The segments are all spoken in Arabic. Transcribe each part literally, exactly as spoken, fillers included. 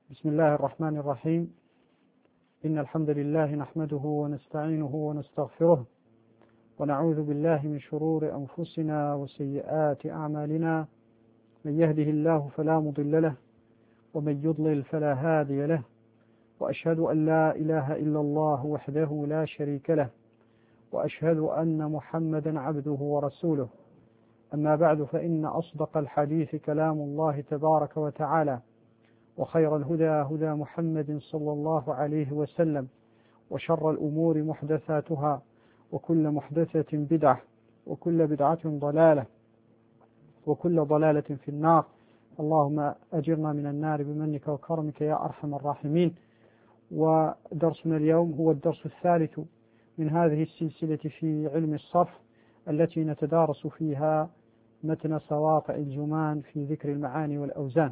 بسم الله الرحمن الرحيم. إن الحمد لله نحمده ونستعينه ونستغفره ونعوذ بالله من شرور أنفسنا وسيئات أعمالنا، من يهده الله فلا مضل له ومن يضلل فلا هادي له، وأشهد أن لا إله إلا الله وحده لا شريك له، وأشهد أن محمدا عبده ورسوله. أما بعد، فإن أصدق الحديث كلام الله تبارك وتعالى، وخير الهدى هدى محمد صلى الله عليه وسلم، وشر الأمور محدثاتها، وكل محدثة بدعة، وكل بدعة ضلالة، وكل ضلالة في النار. اللهم أجرنا من النار بمنك وكرمك يا أرحم الراحمين. ودرسنا اليوم هو الدرس الثالث من هذه السلسلة في علم الصرف، التي نتدارس فيها متن سواطئ الجمان في ذكر المعاني والأوزان.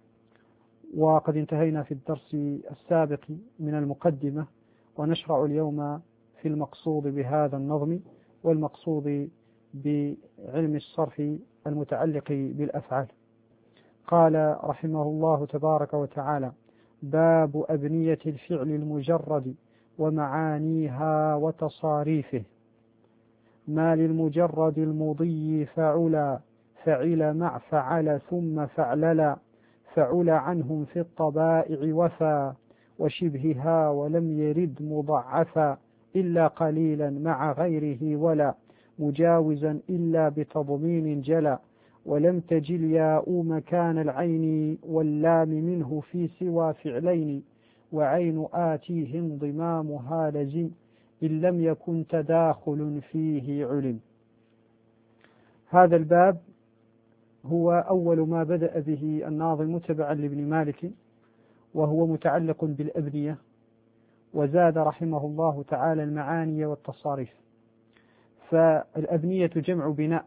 وقد انتهينا في الدرس السابق من المقدمة، ونشرع اليوم في المقصود بهذا النظم، والمقصود بعلم الصرف المتعلق بالأفعال. قال رحمه الله تبارك وتعالى: باب أبنية الفعل المجرد ومعانيها وتصاريفه. ما للمجرد المضي فعلا، فعل مع فعل ثم فعللا، فعل عنهم في الطبائع وفا، وشبهها ولم يرد مضعفا، إلا قليلا مع غيره ولا مجاوزا إلا بتضمين جلا، ولم تجل ياء مكان العين واللام منه في سوى فعلين، وعين آتيه انضمامها لزم إن لم يكن تداخل فيه علم. هذا الباب هو أول ما بدأ به الناظم تبعا لابن مالك، وهو متعلق بالأبنية، وزاد رحمه الله تعالى المعاني والتصاريف. فالأبنية جمع بناء،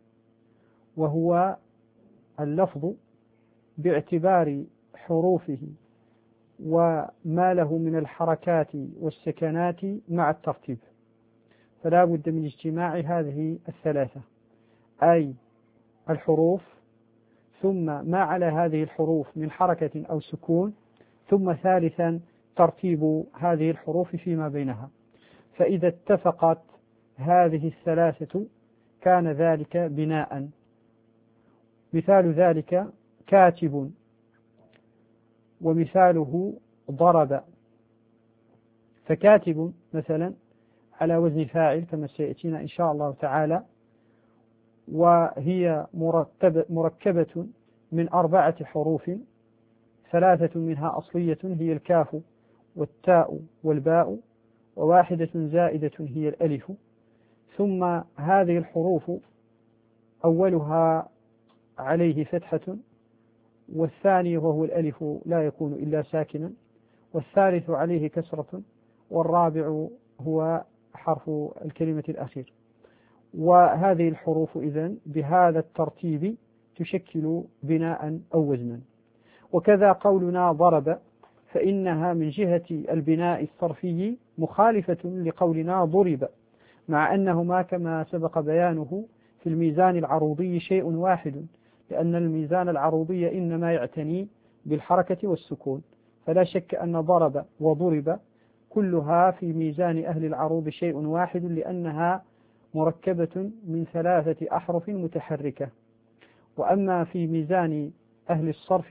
وهو اللفظ باعتبار حروفه وما له من الحركات والسكنات مع الترتيب، فلا بد من اجتماع هذه الثلاثة، أي الحروف ثم ما على هذه الحروف من حركة أو سكون، ثم ثالثا ترتيب هذه الحروف فيما بينها. فإذا اتفقت هذه الثلاثة كان ذلك بناء. مثال ذلك كاتب، ومثاله ضرب. فكاتب مثلا على وزن فاعل كما سيأتينا إن شاء الله تعالى، وهي مركبة من أربعة حروف، ثلاثة منها أصلية هي الكاف والتاء والباء، وواحدة زائدة هي الألف. ثم هذه الحروف أولها عليه فتحة، والثاني وهو الألف لا يكون إلا ساكنا، والثالث عليه كسرة، والرابع هو حرف الكلمة الأخير. وهذه الحروف إذن بهذا الترتيب تشكل بناء أو وزنا. وكذا قولنا ضرب، فإنها من جهة البناء الصرفي مخالفة لقولنا ضرب، مع أنهما كما سبق بيانه في الميزان العروضي شيء واحد، لأن الميزان العروضي إنما يعتني بالحركة والسكون، فلا شك أن ضرب وضرب كلها في ميزان أهل العروض شيء واحد، لأنها مركبة من ثلاثة أحرف متحركة. وأما في ميزان أهل الصرف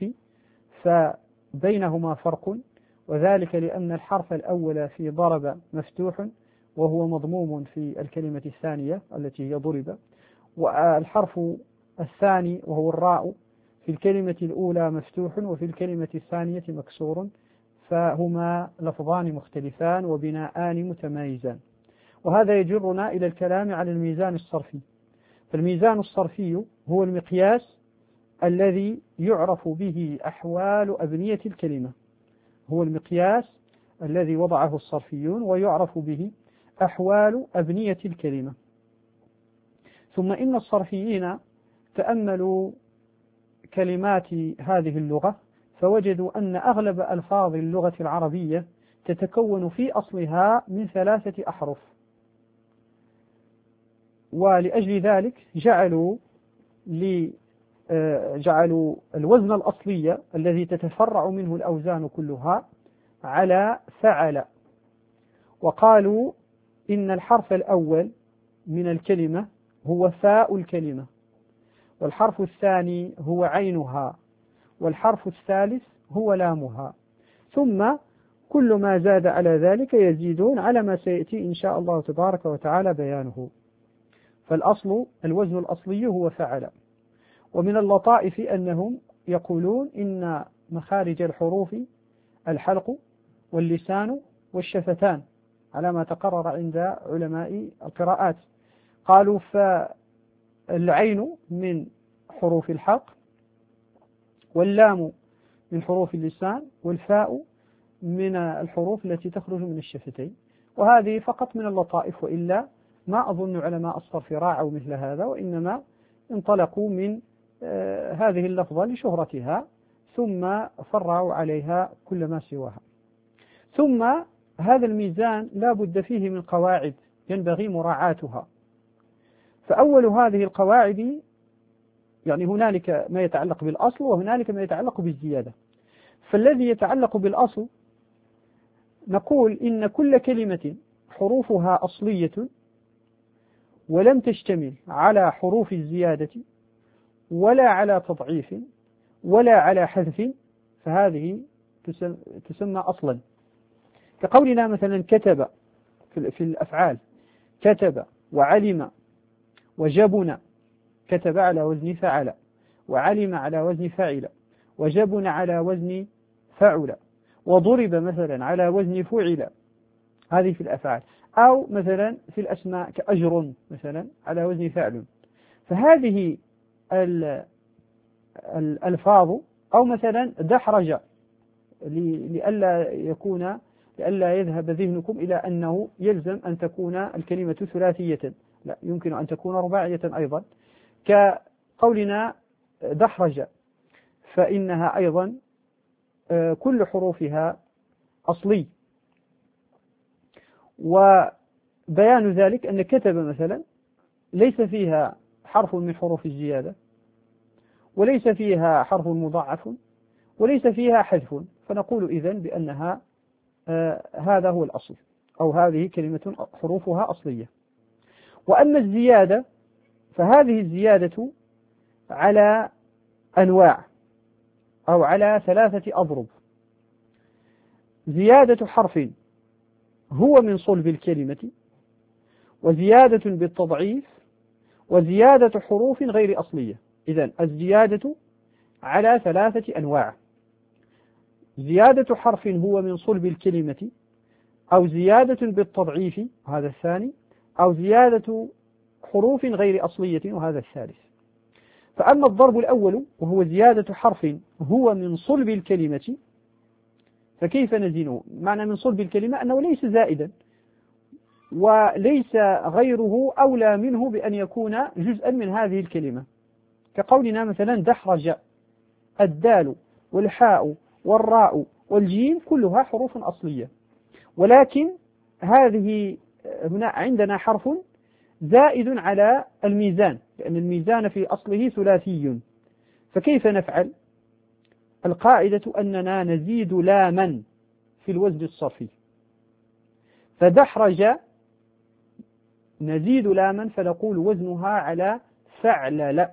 فبينهما فرق، وذلك لأن الحرف الأول في ضرب مفتوح وهو مضموم في الكلمة الثانية التي هي ضرب، والحرف الثاني وهو الراء في الكلمة الأولى مفتوح وفي الكلمة الثانية مكسور، فهما لفظان مختلفان وبناءان متمايزان. وهذا يجرنا إلى الكلام على الميزان الصرفي. فالميزان الصرفي هو المقياس الذي يعرف به أحوال أبنية الكلمة، هو المقياس الذي وضعه الصرفيون ويعرف به أحوال أبنية الكلمة. ثم إن الصرفيين تأملوا كلمات هذه اللغة فوجدوا أن أغلب ألفاظ اللغة العربية تتكون في أصلها من ثلاثة أحرف، ولأجل ذلك جعلوا جعلوا الوزن الأصلي الذي تتفرع منه الأوزان كلها على فعل، وقالوا إن الحرف الأول من الكلمة هو فاء الكلمة، والحرف الثاني هو عينها، والحرف الثالث هو لامها، ثم كل ما زاد على ذلك يزيدون على ما سيأتي إن شاء الله تبارك وتعالى بيانه. فالأصل الوزن الأصلي هو فعل. ومن اللطائف أنهم يقولون إن مخارج الحروف الحلق واللسان والشفتان على ما تقرر عند علماء القراءات. قالوا فالعين من حروف الحلق، واللام من حروف اللسان، والفاء من الحروف التي تخرج من الشفتين. وهذه فقط من اللطائف، وإلا ما أظن علماء الصرف راعوا مثل هذا، وإنما انطلقوا من آه هذه اللفظة لشهرتها ثم فرعوا عليها كل ما سواها. ثم هذا الميزان لا بد فيه من قواعد ينبغي مراعاتها. فأول هذه القواعد، يعني هنالك ما يتعلق بالأصل وهنالك ما يتعلق بالزيادة. فالذي يتعلق بالأصل نقول إن كل كلمة حروفها أصلية ولم تشتمل على حروف الزيادة ولا على تضعيف ولا على حذف فهذه تسمى أصلا. كقولنا مثلا كتب في الأفعال، كتب وعلم وجبن، كتب على وزن فعل، وعلم على وزن فعل، وجبن على وزن فعل، وضرب مثلا على وزن فعل، هذه في الأفعال. أو مثلا في الأسماء كأجر مثلا على وزن فعل. فهذه الألفاظ، أو مثلا دحرج، لئلا يكون لئلا يذهب ذهنكم إلى أنه يلزم أن تكون الكلمة ثلاثية، لا، يمكن أن تكون رباعية أيضا، كقولنا دحرج، فإنها أيضا كل حروفها أصلي. وبيان ذلك أن كتب مثلا ليس فيها حرف من حروف الزيادة، وليس فيها حرف مضاعف، وليس فيها حذف، فنقول إذن بأنها آه هذا هو الأصل، أو هذه كلمة حروفها أصلية. وأما الزيادة فهذه الزيادة على أنواع، أو على ثلاثة أضرب. زيادة حرف هو من صلب الكلمة، وزيادة بالتضعيف، وزيادة حروف غير أصلية. إذن الزيادة على ثلاثة أنواع: زيادة حرف هو من صلب الكلمة، أو زيادة بالتضعيف وهذا الثاني، أو زيادة حروف غير أصلية وهذا الثالث. فأما الضرب الأول وهو زيادة حرف هو من صلب الكلمة، فكيف نزينه؟ معنى من صلب الكلمة أنه ليس زائدا، وليس غيره أولى منه بأن يكون جزءا من هذه الكلمة. كقولنا مثلا دحرج، الدال والحاء والراء والجيم كلها حروف أصلية، ولكن هذه هنا عندنا حرف زائد على الميزان، لأن الميزان في أصله ثلاثي. فكيف نفعل؟ القاعدة أننا نزيد لاما في الوزن الصرفي. فدحرج نزيد لاما فنقول وزنها على فعلل.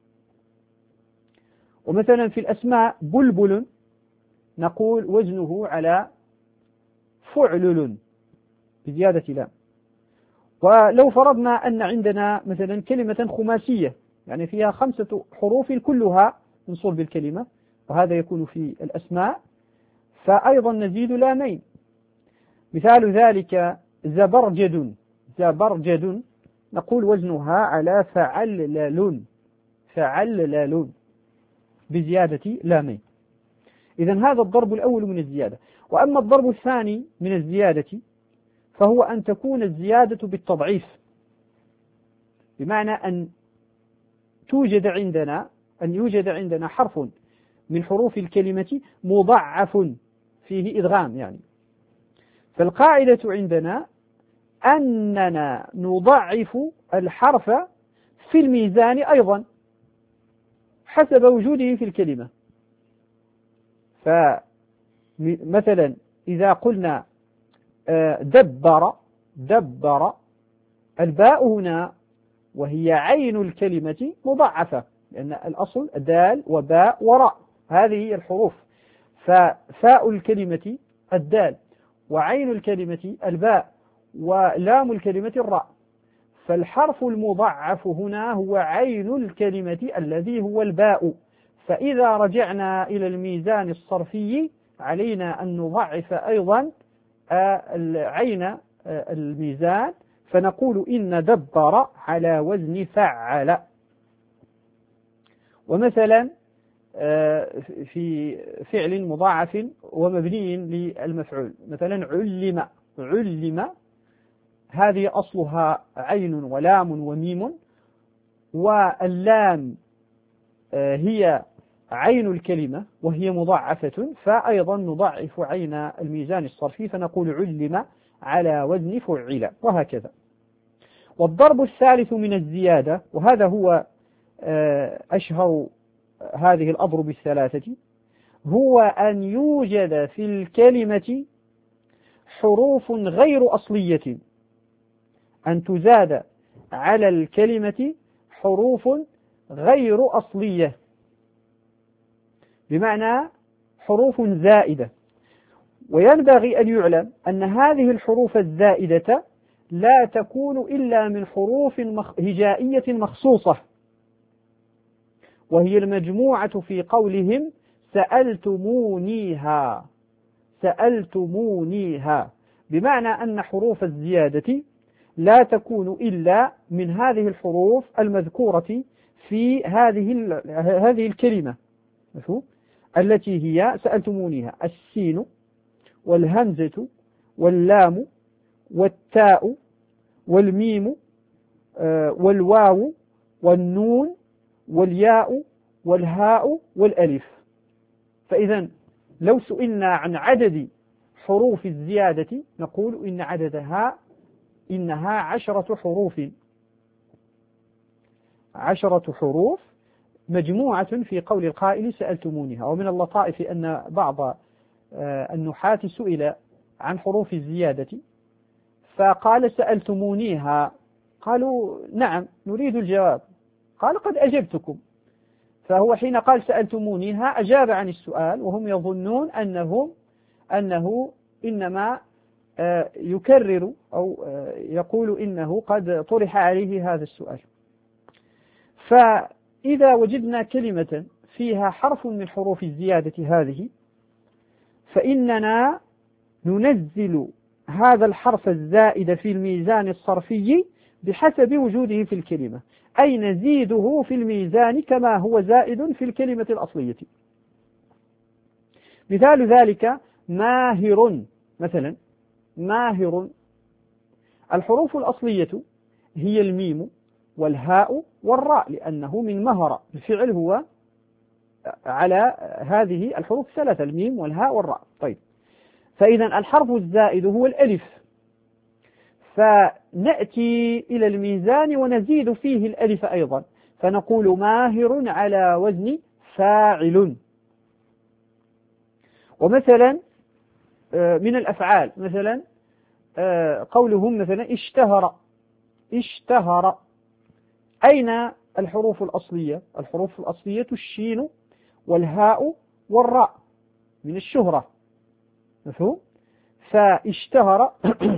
ومثلا في الأسماء بلبل نقول وزنه على فعلل بزيادة لام. ولو فرضنا أن عندنا مثلا كلمة خماسية، يعني فيها خمسة حروف كلها من صلب الكلمة، وهذا يكون في الأسماء، فأيضا نزيد لامين. مثال ذلك زبرجد، زبرجد نقول وزنها على فعلل، فعلل بزيادة لامين. إذن هذا الضرب الأول من الزيادة. وأما الضرب الثاني من الزيادة فهو أن تكون الزيادة بالتضعيف، بمعنى أن توجد عندنا أن يوجد عندنا حرف من حروف الكلمة مضعف فيه إدغام يعني. فالقاعدة عندنا أننا نضعف الحرف في الميزان أيضا، حسب وجوده في الكلمة. فمثلا إذا قلنا دبر دبر، الباء هنا وهي عين الكلمة مضاعفة، لأن الأصل دال وباء وراء، هذه هي الحروف. ففاء الكلمة الدال، وعين الكلمة الباء، ولام الكلمة الراء. فالحرف المضاعف هنا هو عين الكلمة الذي هو الباء. فإذا رجعنا إلى الميزان الصرفي علينا أن نضعف أيضا عين الميزان، فنقول إن دبر على وزن فعل. ومثلا في فعل مضاعف ومبني للمفعول، مثلا علم علم، هذه أصلها عين ولام وميم، واللام هي عين الكلمة وهي مضاعفة، فأيضا نضعف عين الميزان الصرفي فنقول علم على وزن فعل، وهكذا. والضرب الثالث من الزيادة، وهذا هو أشهر هذه الأضرب الثلاثة، هو أن يوجد في الكلمة حروف غير أصلية، أن تزاد على الكلمة حروف غير أصلية، بمعنى حروف زائدة. وينبغي أن يعلم أن هذه الحروف الزائدة لا تكون إلا من حروف هجائية مخصوصة، وهي المجموعة في قولهم سألتمونيها سألتمونيها، بمعنى أن حروف الزيادة لا تكون إلا من هذه الحروف المذكورة في هذه هذه الكلمة التي هي سألتمونيها: السين والهمزة واللام والتاء والميم والواو والنون والياء والهاء والألف. فإذا لو سئلنا عن عدد حروف الزيادة نقول إن عددها إنها عشرة حروف عشرة حروف مجموعة في قول القائل سألتمونيها. ومن اللطائف أن بعض النحاة سئل عن حروف الزيادة فقال سألتمونيها، قالوا نعم نريد الجواب، قال قد أجبتكم. فهو حين قال سألتمونيها أجاب عن السؤال، وهم يظنون أنه أنه إنما يكرر أو يقول إنه قد طرح عليه هذا السؤال. فإذا وجدنا كلمة فيها حرف من حروف الزيادة هذه، فإننا ننزل هذا الحرف الزائد في الميزان الصرفي بحسب وجوده في الكلمة، أي نزيده في الميزان كما هو زائد في الكلمة الأصلية. مثال ذلك ماهر، مثلا ماهر، الحروف الأصلية هي الميم والهاء والراء، لأنه من مهر، الفعل هو على هذه الحروف الثلاثة، الميم والهاء والراء. طيب، فإذا الحرف الزائد هو الألف، فنأتي إلى الميزان ونزيد فيه الألف أيضا، فنقول ماهر على وزن فاعل. ومثلا من الأفعال مثلا قولهم مثلا اشتهر اشتهر، أين الحروف الأصلية؟ الحروف الأصلية الشين والهاء والراء من الشهرة، مفهوم؟ فاشتهر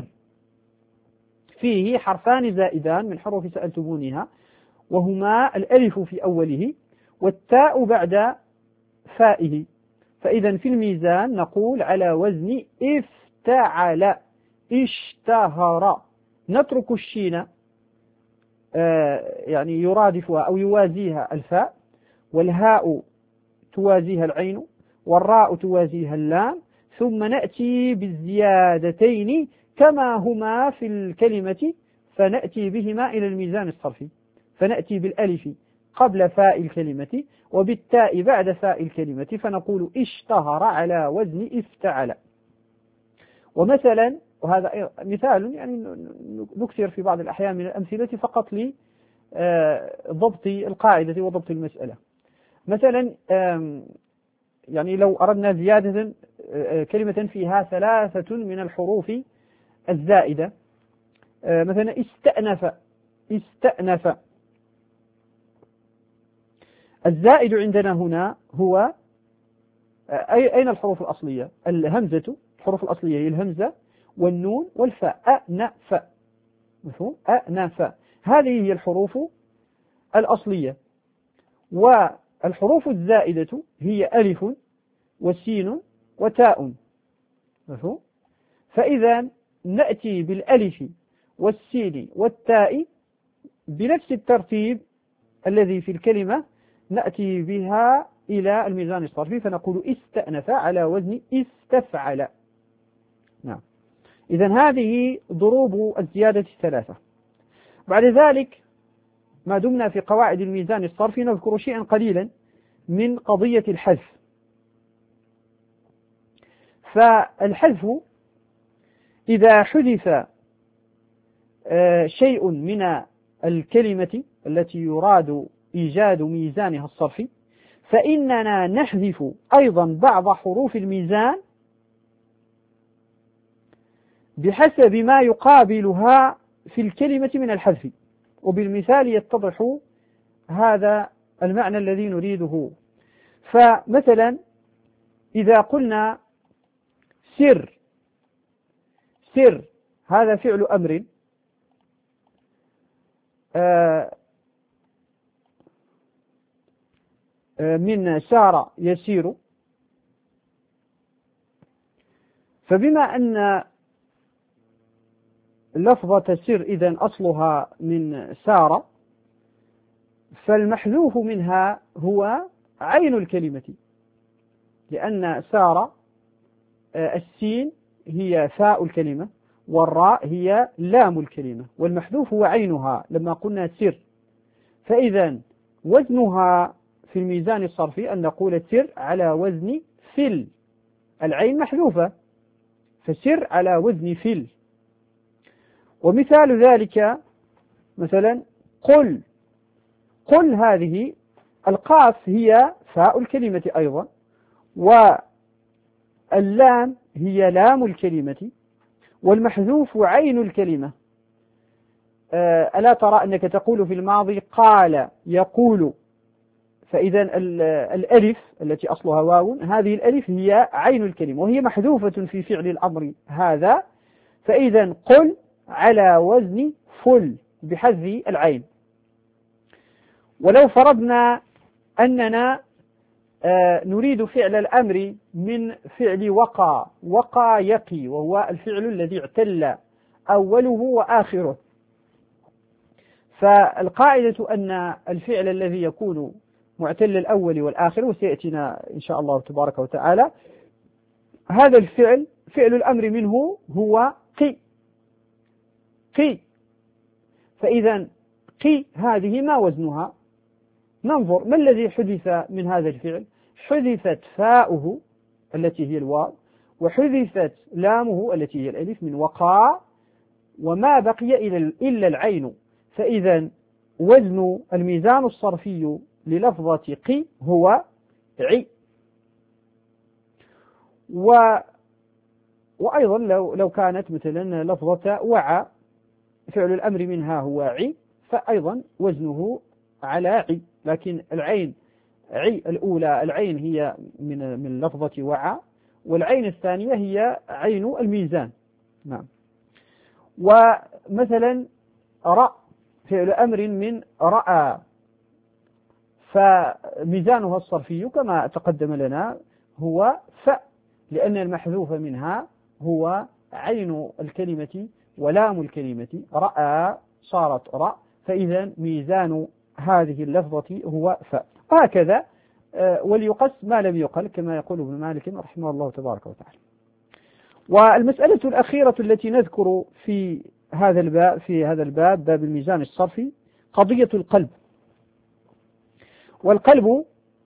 فيه حرفان زائدان من حروف سألتمونيها، وهما الألف في أوله والتاء بعد فائه. فإذا في الميزان نقول على وزن افتعل اشتهر. نترك الشين يعني يرادفها أو يوازيها الفاء، والهاء توازيها العين، والراء توازيها اللام، ثم نأتي بالزيادتين كما هما في الكلمة، فنأتي بهما إلى الميزان الصرفي، فنأتي بالألف قبل فاء الكلمة وبالتاء بعد فاء الكلمة، فنقول اشتهر على وزن افتعل. ومثلا، وهذا مثال يعني نكثر في بعض الأحيان من الأمثلة فقط لضبط القاعدة وضبط المسألة، مثلا يعني لو أردنا زيادة كلمة فيها ثلاثة من الحروف الزائدة، مثلا استأنف استأنف، الزائد عندنا هنا هو أين الحروف الأصلية؟ الهمزة، الحروف الأصلية هي الهمزة والنون والفاء، أنف، مفهوم؟ أنف، هذه هي الحروف الأصلية. والحروف الزائدة هي ألف وسين وتاء، مفهوم؟ فإذا نأتي بالألف والسين والتاء بنفس الترتيب الذي في الكلمة، نأتي بها إلى الميزان الصرفي فنقول استأنف على وزن استفعل. نعم، إذن هذه ضروب الزيادة الثلاثة. بعد ذلك ما دمنا في قواعد الميزان الصرفي نذكر شيئا قليلا من قضية الحذف. فالحذف إذا حذف شيء من الكلمة التي يراد إيجاد ميزانها الصرفي فإننا نحذف أيضا بعض حروف الميزان بحسب ما يقابلها في الكلمة من الحذف. وبالمثال يتضح هذا المعنى الذي نريده. فمثلا إذا قلنا سر، سر هذا فعل أمر، من سار يسير، فبما أن لفظة سر إذن أصلها من سار، فالمحذوف منها هو عين الكلمة، لأن سار السين هي فاء الكلمة والراء هي لام الكلمة، والمحذوف هو عينها لما قلنا سر. فإذا وزنها في الميزان الصرفي أن نقول سر على وزن فل، العين محذوفة فسر على وزن فل. ومثال ذلك مثلا قل، قل هذه القاف هي فاء الكلمة أيضا، واللام هي لام الكلمة، والمحذوف عين الكلمة. ألا ترى أنك تقول في الماضي قال يقول، فإذا الألف التي أصلها واو هذه الألف هي عين الكلمة وهي محذوفة في فعل الأمر هذا، فإذا قل على وزن فل بحذف العين. ولو فرضنا أننا نريد فعل الأمر من فعل وقى، وقى يقي، وهو الفعل الذي اعتل أوله وآخره، فالقاعدة أن الفعل الذي يكون معتل الأول والآخر، وسيأتينا إن شاء الله تبارك وتعالى، هذا الفعل فعل الأمر منه هو قي، قي. فإذا قي هذه ما وزنها؟ ننظر ما الذي حدث من هذا الفعل. حذفت فاؤه التي هي الواو، وحذفت لامه التي هي الألف من وقع، وما بقي إلا العين. فإذا وزن الميزان الصرفي للفظة قي هو عي. و وأيضا لو لو كانت مثلا لفظة وعى فعل الأمر منها هو عي، فأيضا وزنه على عي، لكن العين عي الأولى العين هي من من لفظة وعى، والعين الثانية هي عين الميزان. نعم. ومثلا رأ فعل أمر من رأى، فميزانها الصرفي كما تقدم لنا هو ف، لأن المحذوف منها هو عين الكلمة ولام الكلمة، رأى صارت رأ، فإذا ميزان هذه اللفظة هو ف. وهكذا وليقص ما لم يقل كما يقول ابن مالك رحمه الله تبارك وتعالى. والمسألة الأخيرة التي نذكر في هذا الباب في هذا الباب باب الميزان الصرفي قضية القلب. والقلب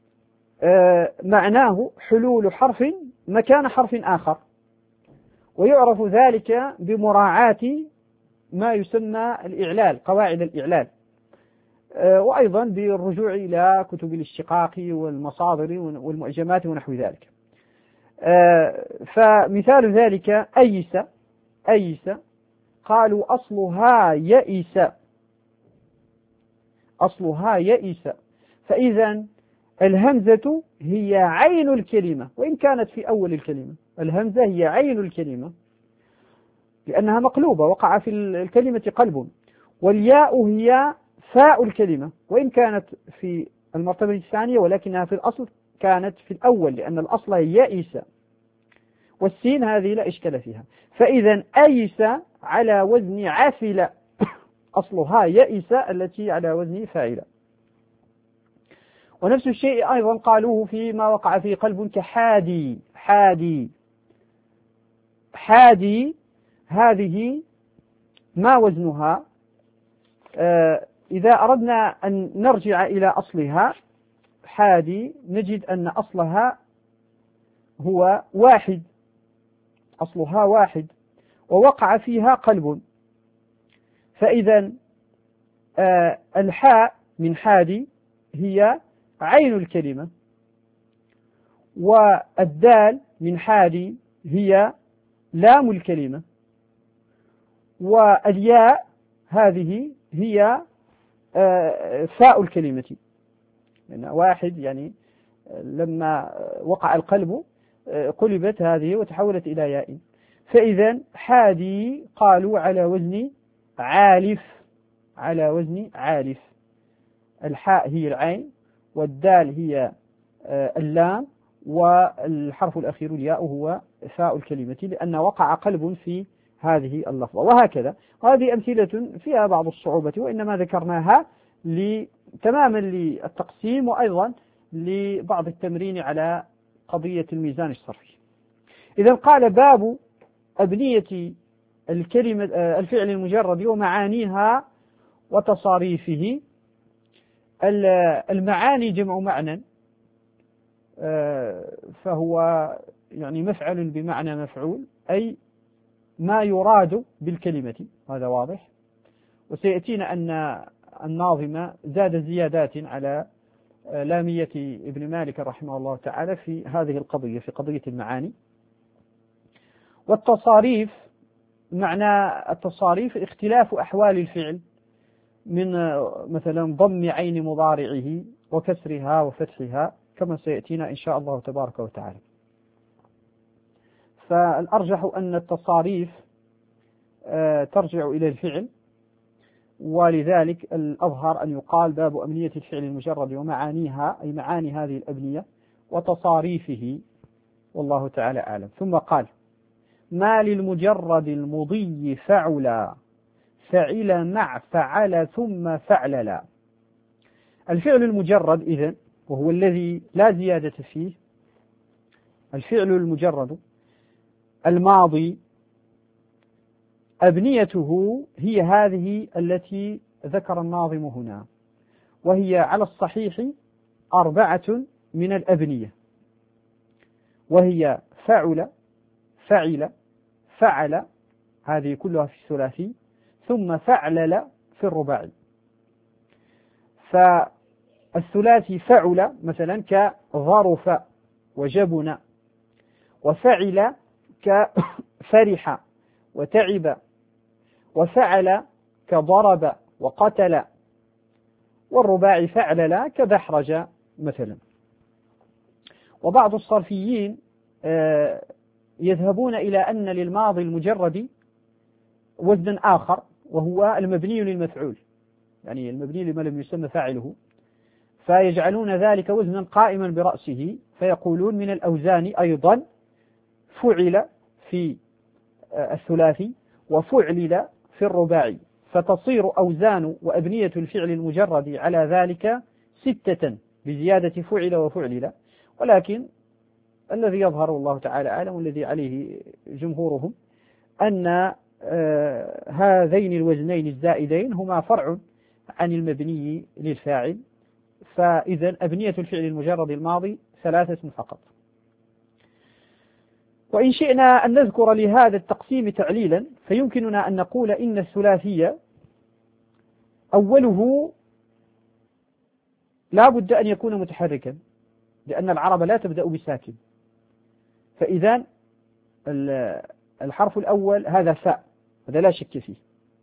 معناه حلول حرف مكان حرف آخر، ويعرف ذلك بمراعاة ما يسمى الإعلال، قواعد الإعلال. وأيضا بالرجوع إلى كتب الاشتقاق والمصادر والمعجمات ونحو ذلك. فمثال ذلك أيس، أيس قالوا أصلها يئس، أصلها يئس. فإذا الهمزة هي عين الكلمة وإن كانت في أول الكلمة، الهمزة هي عين الكلمة لأنها مقلوبة، وقع في الكلمة قلب، والياء هي فاء الكلمة وإن كانت في المرتبة الثانية ولكنها في الأصل كانت في الأول لأن الأصل هي يئس، والسين هذه لا إشكال فيها. فإذا أيس على وزن عفل، أصلها يئس التي على وزن فاعل. ونفس الشيء أيضا قالوه فيما وقع في قلب كحادي، حادي، حادي هذه ما وزنها؟ آه إذا أردنا أن نرجع إلى أصلها حادي نجد أن أصلها هو واحد، أصلها واحد ووقع فيها قلب. فإذا آه الحاء من حادي هي عين الكلمة، والدال من حادي هي لام الكلمة، والياء هذه هي فاء الكلمة، لأن واحد يعني لما وقع القلب قلبت هذه وتحولت إلى ياء. فإذا حادي قالوا على وزن عالف، على وزن عالف. الحاء هي العين والدال هي اللام والحرف الأخير الياء هو فاء الكلمة لأن وقع قلب في هذه اللفظة. وهكذا هذه أمثلة فيها بعض الصعوبة وإنما ذكرناها تماما للتقسيم وأيضا لبعض التمرين على قضية الميزان الصرفي. إذا قال باب أبنية الكلمة الفعل المجرد ومعانيها وتصاريفه. المعاني جمع معنى، فهو يعني مفعل بمعنى مفعول، أي ما يراد بالكلمة، هذا واضح. وسيأتينا أن الناظم زاد زيادات على لامية ابن مالك رحمه الله تعالى في هذه القضية، في قضية المعاني. والتصاريف، معنى التصاريف اختلاف أحوال الفعل من مثلا ضم عين مضارعه وكسرها وفتحها كما سيأتينا إن شاء الله تبارك وتعالى. فالأرجح أن التصاريف ترجع إلى الفعل، ولذلك الأظهر أن يقال باب أبنية الفعل المجرد ومعانيها، أي معاني هذه الأبنية وتصاريفه، والله تعالى أعلم. ثم قال ما للمجرد المضي فعلا فعل مع فعل ثم فعللا. الفعل المجرد إذن وهو الذي لا زيادة فيه، الفعل المجرد الماضي أبنيته هي هذه التي ذكر الناظم هنا، وهي على الصحيح أربعة من الأبنية، وهي فعل، فعل، فعل، هذه كلها في الثلاثي، ثم فعلل في الرباعي. فالثلاثي فعل مثلا كظرف وجبن، وفعل كفرح وتعب، وفعل كضرب وقتل، والرباعي فعلل كدحرج مثلا. وبعض الصرفيين يذهبون إلى أن للماضي المجرد وزن آخر وهو المبني للمفعول، يعني المبني لما لم يسمى فاعله، فيجعلون ذلك وزنا قائما برأسه، فيقولون من الأوزان أيضا فعل في الثلاثي وفعلل في الرباعي، فتصير أوزان وأبنية الفعل المجرد على ذلك ستة بزيادة فعل وفعلل. ولكن الذي يظهر الله تعالى أعلم والذي عليه جمهورهم أن آه هذين الوزنين الزائدين هما فرع عن المبني للفاعل. فإذا أبنية الفعل المجرد الماضي ثلاثة فقط. وإن شئنا أن نذكر لهذا التقسيم تعليلا فيمكننا أن نقول إن الثلاثية أوله لا بد أن يكون متحركا، لأن العرب لا تبدأ بساكن. فإذا الحرف الأول هذا فاء، هذا لا شك فيه،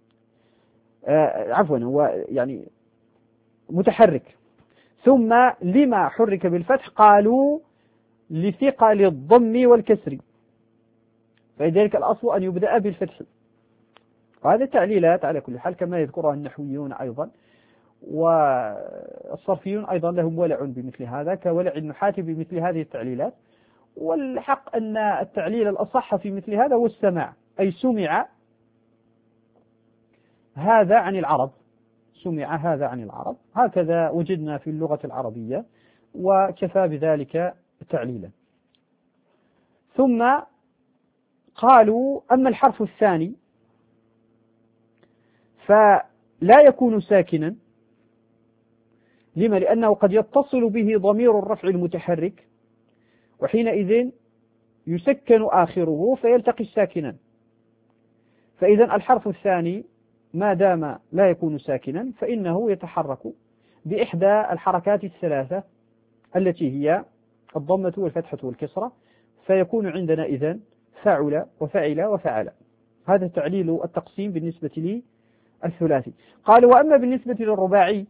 آه عفوا هو يعني متحرك. ثم لما حرك بالفتح؟ قالوا لثقل الضم والكسر، فلذلك الأصل أن يبدأ بالفتح. وهذه تعليلات على كل حال كما يذكرها النحويون أيضا، والصرفيون أيضا لهم ولع بمثل هذا كولع النحاة بمثل هذه التعليلات. والحق أن التعليل الأصح في مثل هذا هو السماع، أي سمع هذا عن العرب، سمع هذا عن العرب، هكذا وجدنا في اللغة العربية، وكفى بذلك تعليلا. ثم قالوا أما الحرف الثاني فلا يكون ساكنا. لما؟ لأنه قد يتصل به ضمير الرفع المتحرك، وحينئذ يسكن آخره فيلتقي الساكنا. فإذا الحرف الثاني ما دام لا يكون ساكنا فإنه يتحرك بإحدى الحركات الثلاثة التي هي الضمة والفتحة والكسرة، فيكون عندنا إذن فعل وفعل وفعل. هذا تعليل التقسيم بالنسبة لي الثلاثي. قال وأما بالنسبة للرباعي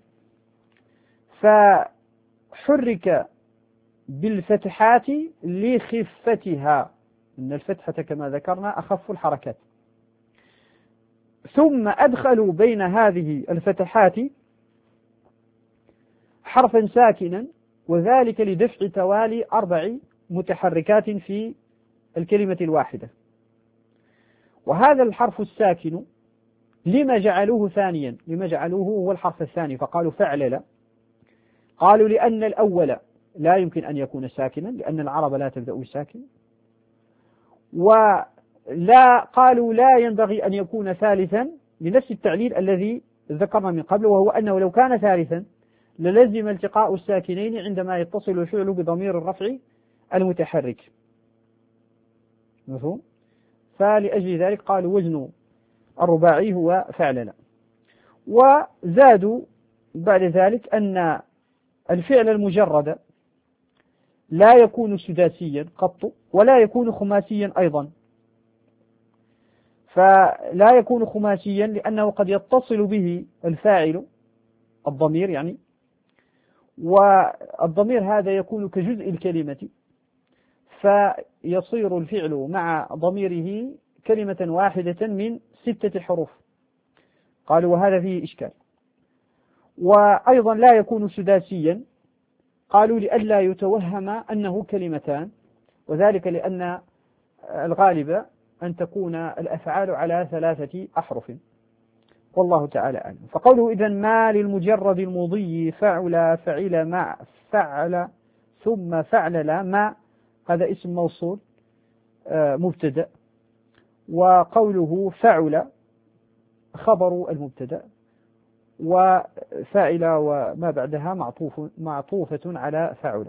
فحرك بالفتحات لخفتها، إن الفتحة كما ذكرنا أخف الحركات، ثم أدخلوا بين هذه الفتحات حرفا ساكنا، وذلك لدفع توالي أربع متحركات في الكلمة الواحدة. وهذا الحرف الساكن لما جعلوه ثانيا؟ لما جعلوه هو الحرف الثاني فقالوا فعلل؟ قالوا لأن الأول لا يمكن أن يكون ساكنا، لأن العرب لا تبدأ بساكن، ولا قالوا لا ينبغي أن يكون ثالثا لنفس التعليل الذي ذكرنا من قبل، وهو أنه لو كان ثالثا للزم التقاء الساكنين عندما يتصل الفعل بضمير الرفع المتحرك. مفهوم؟ فلأجل ذلك قالوا وزن الرباعي هو فعلنا. وزادوا بعد ذلك أن الفعل المجرد لا يكون سداسيا قط، ولا يكون خماسيا أيضا. فلا يكون خماسيا لأنه قد يتصل به الفاعل الضمير يعني، والضمير هذا يكون كجزء الكلمة، فيصير الفعل مع ضميره كلمة واحدة من ستة حروف. قالوا وهذا فيه إشكال. وأيضا لا يكون سداسيا، قالوا لئلا يتوهم أنه كلمتان، وذلك لأن الغالب أن تكون الأفعال على ثلاثة أحرف، والله تعالى أعلم. فقوله إذن ما للمجرد المضي فعل فعل مع فعل ثم فعل ما، هذا اسم موصول مبتدأ، وقوله فعل خبر المبتدأ، وفاعل وما بعدها معطوف معطوفة على فعل.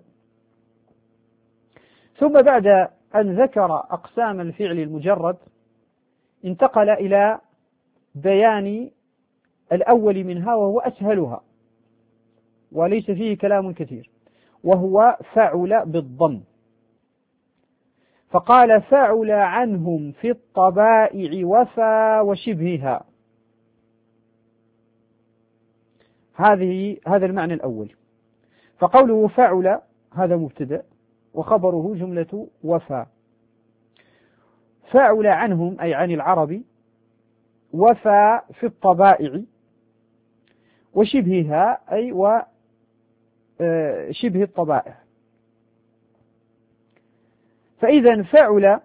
ثم بعد أن ذكر أقسام الفعل المجرد انتقل إلى بيان الأول منها وهو أسهلها وليس فيه كلام كثير، وهو فعل بالضم. فقال فعل عنهم في الطبائع وفى وشبهها. هذه هذا المعنى الأول. فقوله فعل هذا مبتدأ وخبره جملة وفى. فعل عنهم أي عن العرب، وفى في الطبائع، وشبهها أي وشبه الطبائع. فإذا فعل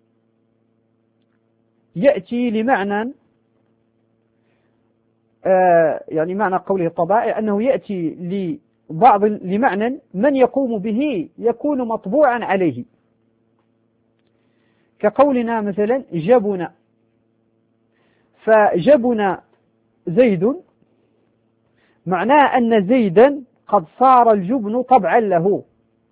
يأتي لمعنى يعني معنى قوله الطبائع أنه يأتي لبعض لمعنى من يقوم به يكون مطبوعا عليه، كقولنا مثلا جبن، فجبن زيد معناه أن زيدا قد صار الجبن طبعا له،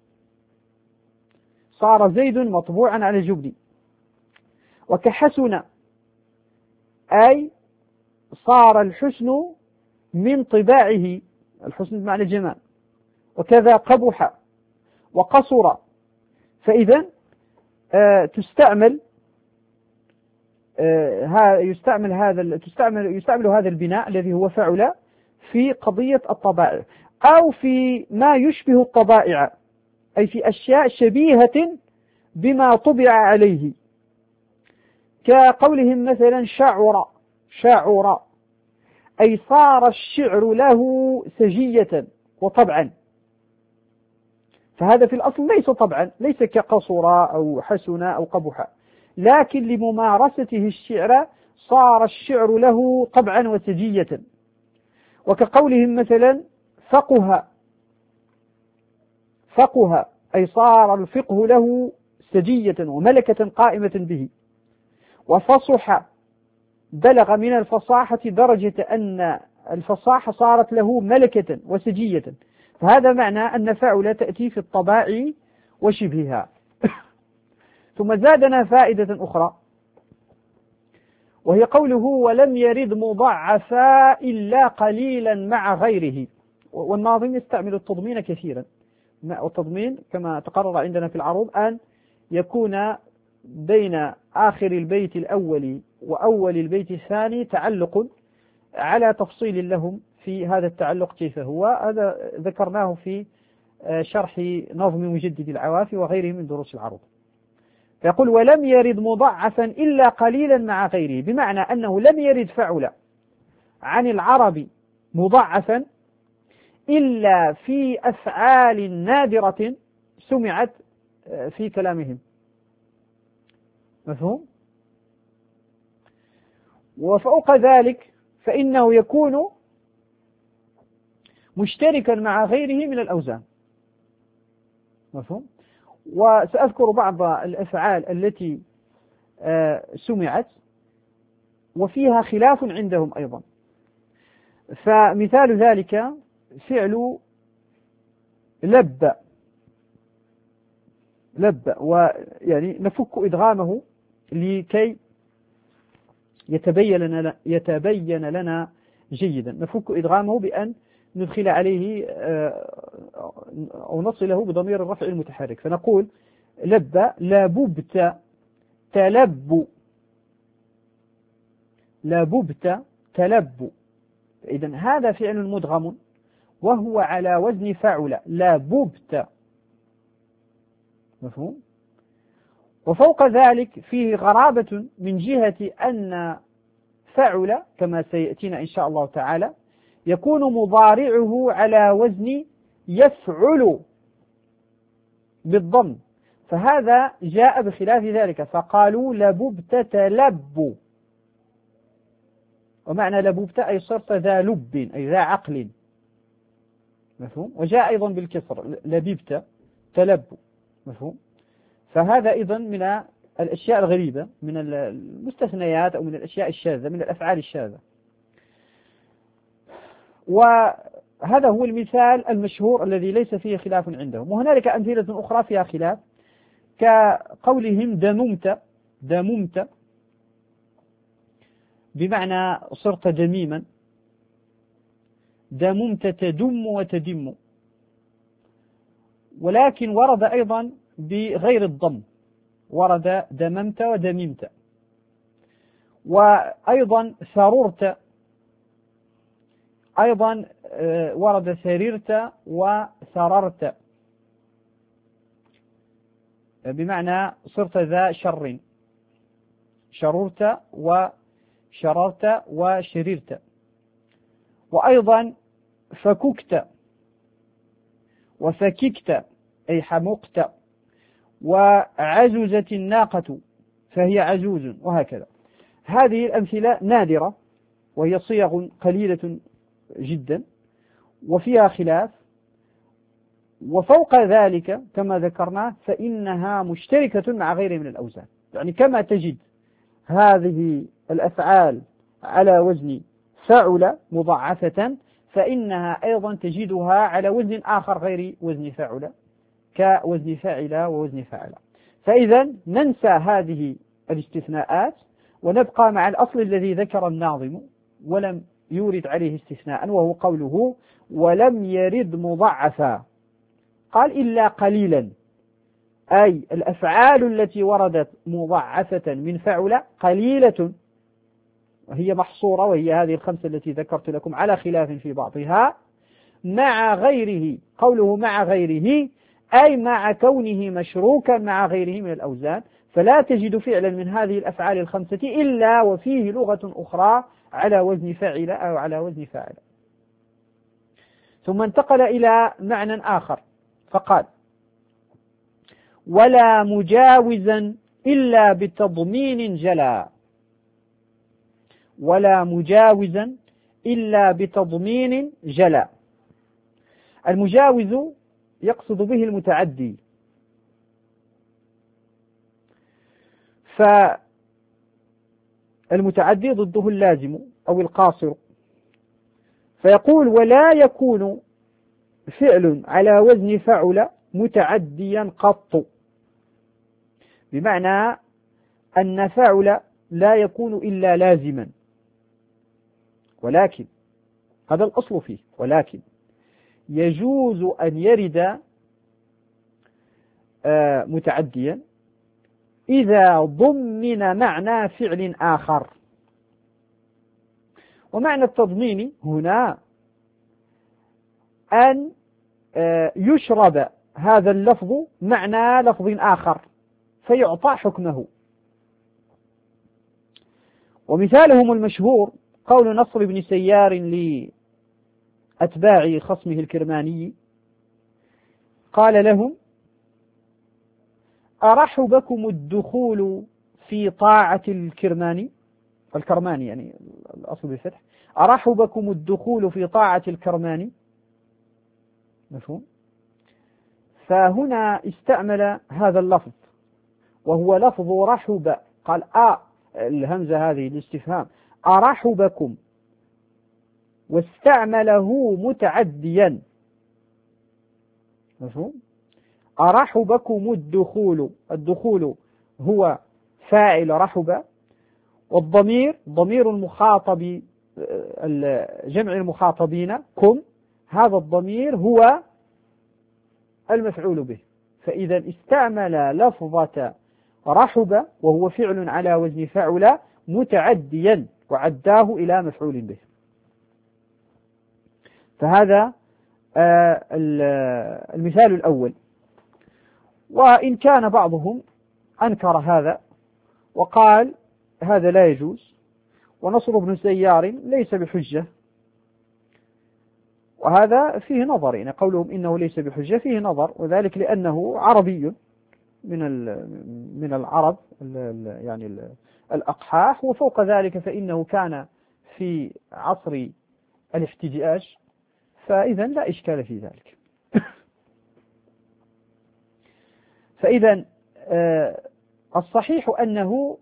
صار زيد مطبوعا على الجبن. وكحسن أي صار الحسن من طباعه، الحسن بمعنى الجمال، وكذا قبح وقصر. فإذا آه تستعمل آه يستعمل هذا تستعمل يستعمل هذا البناء الذي هو فعل في قضية الطبائع، أو في ما يشبه الطبائع، أي في أشياء شبيهة بما طبع عليه، كقولهم مثلا شعر شعر، أي صار الشعر له سجية وطبعا. فهذا في الأصل ليس طبعا، ليس كقصر أو حسن أو قبح، لكن لممارسته الشعر صار الشعر له طبعا وسجية. وكقولهم مثلا فقه فقه، أي صار الفقه له سجية وملكة قائمة به. وفصح، بلغ من الفصاحة درجة أن الفصاحة صارت له ملكة وسجية. فهذا معنى أن فعل تأتي في الطبائع وشبهها. ثم زادنا فائدة أخرى، وهي قوله ولم يرد مضاعفا إلا قليلا مع غيره. والناظم يستعمل التضمين كثيرا، والتضمين كما تقرر عندنا في العروض أن يكون بين آخر البيت الأول وأول البيت الثاني تعلق على تفصيل لهم في هذا التعلق كيف هو. هذا ذكرناه في شرح نظم مجدد العوافي وغيره من دروس العروض. يقول ولم يرد مضاعفا إلا قليلا مع غيره، بمعنى أنه لم يرد فعل عن العرب مضاعفا إلا في أفعال نادرة سمعت في كلامهم. مفهوم؟ وفوق ذلك فإنه يكون مشتركا مع غيره من الأوزان. مفهوم؟ وسأذكر بعض الأفعال التي سمعت وفيها خلاف عندهم أيضا. فمثال ذلك فعل لب لب، ويعني نفك إدغامه لكي يتبين لنا يتبين لنا جيدا. نفك إدغامه بأن ندخل عليه أو نصله بضمير الرفع المتحرك، فنقول لب لببت تلب لببت تلب. إذن هذا فعل مدغم وهو على وزن فعل لببت. مفهوم؟ وفوق ذلك فيه غرابة من جهة أن فعل كما سيأتينا إن شاء الله تعالى يكون مضارعه على وزن يفعل بالضم، فهذا جاء بخلاف ذلك، فقالوا لببت تلب، ومعنى لببت أي صرت ذا لب أي ذا عقل. مفهوم؟ وجاء أيضا بالكسر لببت تلب. مفهوم؟ فهذا أيضا من الأشياء الغريبة، من المستثنيات أو من الأشياء الشاذة، من الأفعال الشاذة. وهذا هو المثال المشهور الذي ليس فيه خلاف عندهم. وهنالك أمثلة أخرى فيها خلاف، كقولهم دممت دممت بمعنى صرت دميما، دممت تدم وتدم، ولكن ورد أيضا بغير الضم، ورد دممت ودممت. وأيضا سررت، أيضا ورد سررت وسررت بمعنى صرت ذا شر، شررت وشررت وشررت. وأيضا فككت وفككت أي حمقت، وعززت الناقة فهي عزوز، وهكذا. هذه الأمثلة نادرة وهي صيغ قليلة جدا وفيها خلاف. وفوق ذلك كما ذكرنا فإنها مشتركة مع غيره من الأوزان، يعني كما تجد هذه الأفعال على وزن فعل مضاعفة فإنها أيضا تجدها على وزن آخر غير وزن فعل، كوزن فاعل ووزن فاعل. فإذا ننسى هذه الاستثناءات ونبقى مع الأصل الذي ذكر الناظم ولم يورد عليه استثناء، وهو قوله ولم يرد مضاعفا. قال إلا قليلا، أي الأفعال التي وردت مضاعفة من فعل قليلة، وهي محصورة، وهي هذه الخمسة التي ذكرت لكم على خلاف في بعضها، مع غيره. قوله مع غيره أي مع كونه مشروكا مع غيره من الأوزان، فلا تجد فعلا من هذه الأفعال الخمسة إلا وفيه لغة أخرى على وزن فعل أو على وزن فاعل. ثم انتقل إلى معنى آخر فقال: ولا مجاوزا إلا بتضمين جلا. ولا مجاوزا إلا بتضمين جلا. المجاوز يقصد به المتعدي، فالمتعدي ضده اللازم أو القاصر، فيقول: ولا يكون فعل على وزن فعل متعديا قط، بمعنى أن فعل لا يكون إلا لازما، ولكن هذا الأصل فيه، ولكن يجوز أن يرد متعديا إذا ضمن معنى فعل آخر. ومعنى التضمين هنا أن يشرب هذا اللفظ معنى لفظ آخر فيعطى حكمه. ومثالهم المشهور قول نصر بن سيار لأتباع خصمه الكرماني، قال لهم: أرحبكم الدخول في طاعة الكرماني، الكرماني يعني الأصل بالفتح، أرحبكم الدخول في طاعة الكرماني، مفهوم؟ فهنا استعمل هذا اللفظ وهو لفظ رحب، قال أ الهمزة هذه الاستفهام، أرحبكم، واستعمله متعديا، مفهوم؟ أرحبكم الدخول، الدخول هو فاعل رحب، والضمير ضمير المخاطب جمع المخاطبين كم، هذا الضمير هو المفعول به. فإذا استعمل لفظة رحب وهو فعل على وزن فعل متعديا وعداه إلى مفعول به. فهذا المثال الأول. وإن كان بعضهم أنكر هذا وقال هذا لا يجوز، ونصر بن سيار ليس بحجة، وهذا فيه نظر، يعني قولهم إنه ليس بحجة فيه نظر، وذلك لأنه عربي من من العرب يعني الأقحاح، وفوق ذلك فإنه كان في عصر الاحتجاج، فإذا لا إشكال في ذلك. فإذا الصحيح أنه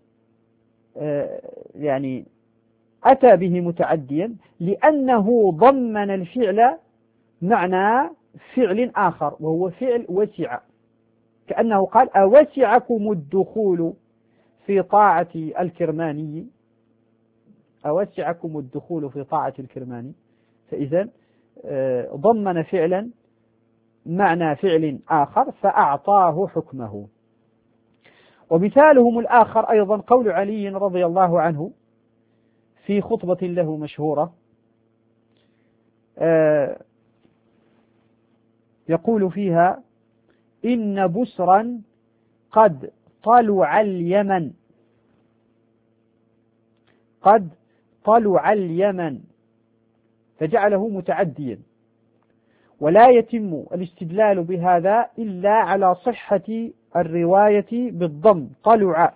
يعني أتى به متعديا لأنه ضمن الفعل معنى فعل آخر وهو فعل وسع، كأنه قال: أوسعكم الدخول في طاعة الكرماني، أوسعكم الدخول في طاعة الكرماني، فإذا ضمن فعلا معنى فعل آخر فأعطاه حكمه. ومثالهم الآخر أيضا قول علي رضي الله عنه في خطبة له مشهورة، يقول فيها: إن بسرا قد طلع اليمن، قد طلع اليمن، فجعله متعديا، ولا يتم الاستدلال بهذا إلا على صحة الرواية بالضم طلع.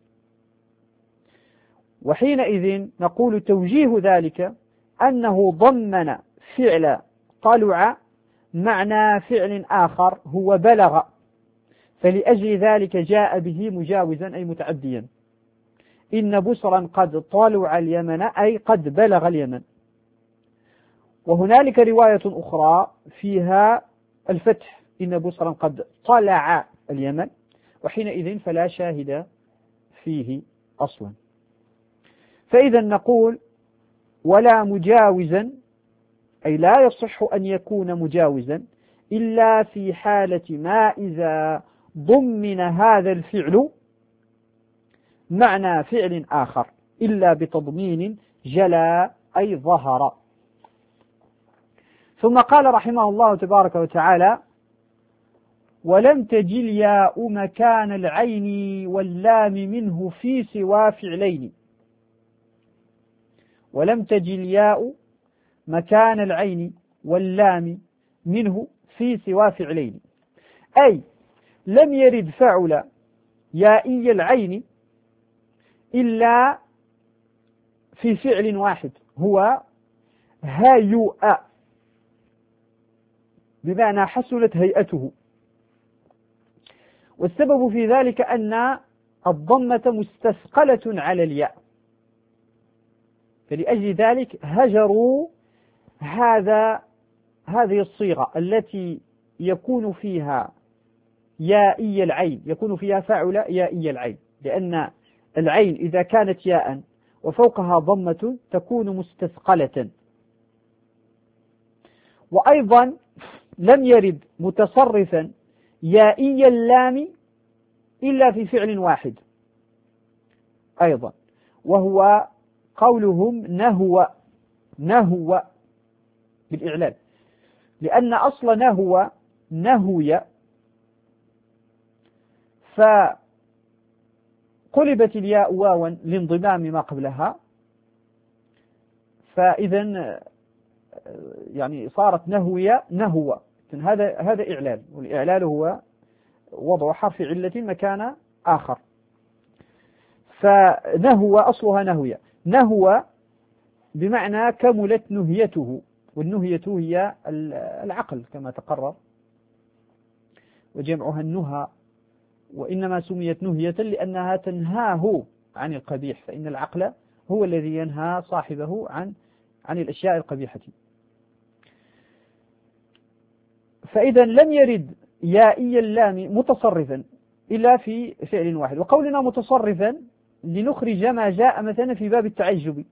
وحينئذ نقول توجيه ذلك أنه ضمن فعل طلع معنى فعل آخر هو بلغ، فلأجل ذلك جاء به مجاوزا أي متعديا. إن بسرا قد طلع اليمن أي قد بلغ اليمن. وهنالك رواية أخرى فيها الفتح: إن بسرا قد طلع اليمن، وحينئذ فلا شاهد فيه أصلا. فإذا نقول: ولا مجاوزا، أي لا يصح أن يكون مجاوزا إلا في حالة ما إذا ضمن هذا الفعل معنى فعل آخر إلا بتضمين جلا أي ظهر. ثم قال رحمه الله تبارك وتعالى: ولم تجي الياء مكان العين واللام منه في سوى فعلين. ولم تجي الياء مكان العين واللام منه في سوى فعلين، أي لم يرد فعل يائي العين إلا في فعل واحد هو هيؤ، بمعنى حسنت هيئته. والسبب في ذلك أن الضمة مستثقلة على الياء، فلأجل ذلك هجروا هذا هذه الصيغة التي يكون فيها يائي العين، يكون فيها فاعل يائي العين، لأن العين إذا كانت ياء وفوقها ضمة تكون مستثقلة. وأيضا لم يرد متصرفا يائي اللام إلا في فعل واحد أيضا، وهو قولهم نهو، نهو بالإعلان، لأن أصل نهو نهوي، فقلبت الياء واوا لانضمام ما قبلها، فإذا يعني صارت نهوية نهو. هذا هذا إعلال، والإعلال هو وضع حرف علة مكان آخر. فنهو أصلها نهوية، نهو بمعنى كملت نهيته، والنهية هي العقل كما تقرر، وجمعها النهى، وإنما سميت نهية لأنها تنهاه عن القبيح، فإن العقل هو الذي ينهى صاحبه عن عن الأشياء القبيحة. فإذا لم يرد يائي اللام متصرفا إلا في فعل واحد. وقولنا متصرفا لنخرج ما جاء مثلا في باب التعجب،